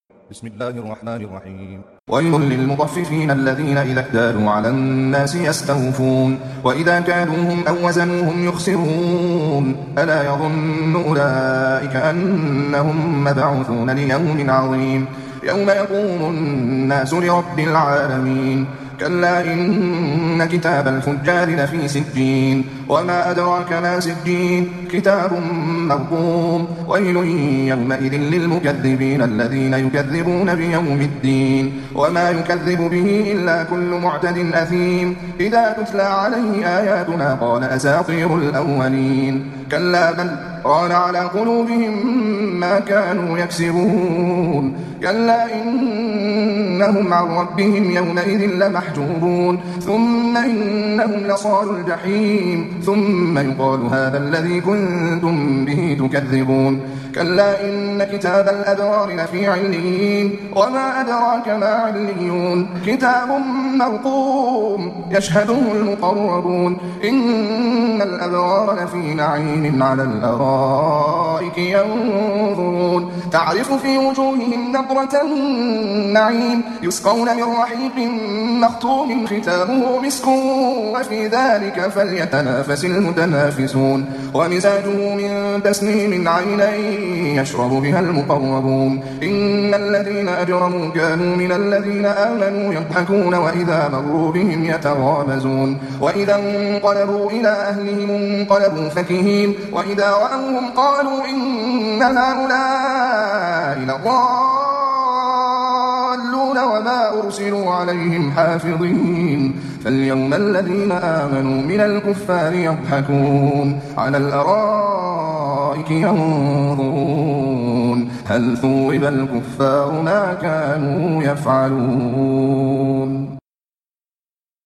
بسم الله الرحمن الرحيم. ويل للمطففين الذين إذا اكتالوا على الناس يستوفون وإذا كالوهم أو وزنوهم يخسرون ألا يظن أولئك أنهم مبعوثون ليوم عظيم يوم يقوم الناس لرب العالمين كلا إن كتاب الفجار لفي سجين وما أدراك ما سجين كتاب مرقوم ويل يومئذ للمكذبين الذين يكذبون بيوم الدين وما يكذب به إلا كل معتد أثيم إذا تتلى عليه آياتنا قال أساطير الأولين كلا بل ران على قلوبهم ما كانوا يكسبون كلا إنهم عن ربهم يومئذ لمحجوبون ثم إنهم لصالوا الجحيم ثم يقال هذا الذي كنتم به تكذبون كلا إن كتاب الأبرار لفي عليين وما أدراك ما عليون كتاب مرقوم يشهده المقربون إن الأبرار لفي نعيم على الأرائك ينظرون تعرف في وجوههم نضرة النعيم يسقون من رحيق مختوم ختامه مسك وفي ذلك فليتنافس المتنافسون ومزاجه من تسنيم عينين يشرب بها المقربون إن الذين أجرموا كانوا من الذين آمنوا يضحكون وإذا مروا بهم يتغامزون وإذا انقلبوا إلى أهلهم انقلبوا فكهين وإذا رأوهم قالوا إن هؤلاء لضالون وما أرسلوا عليهم حافظين فاليوم الذين آمنوا من الكفار يضحكون على الأرائك ينظرون هل ثوب الكفار ما كانوا يفعلون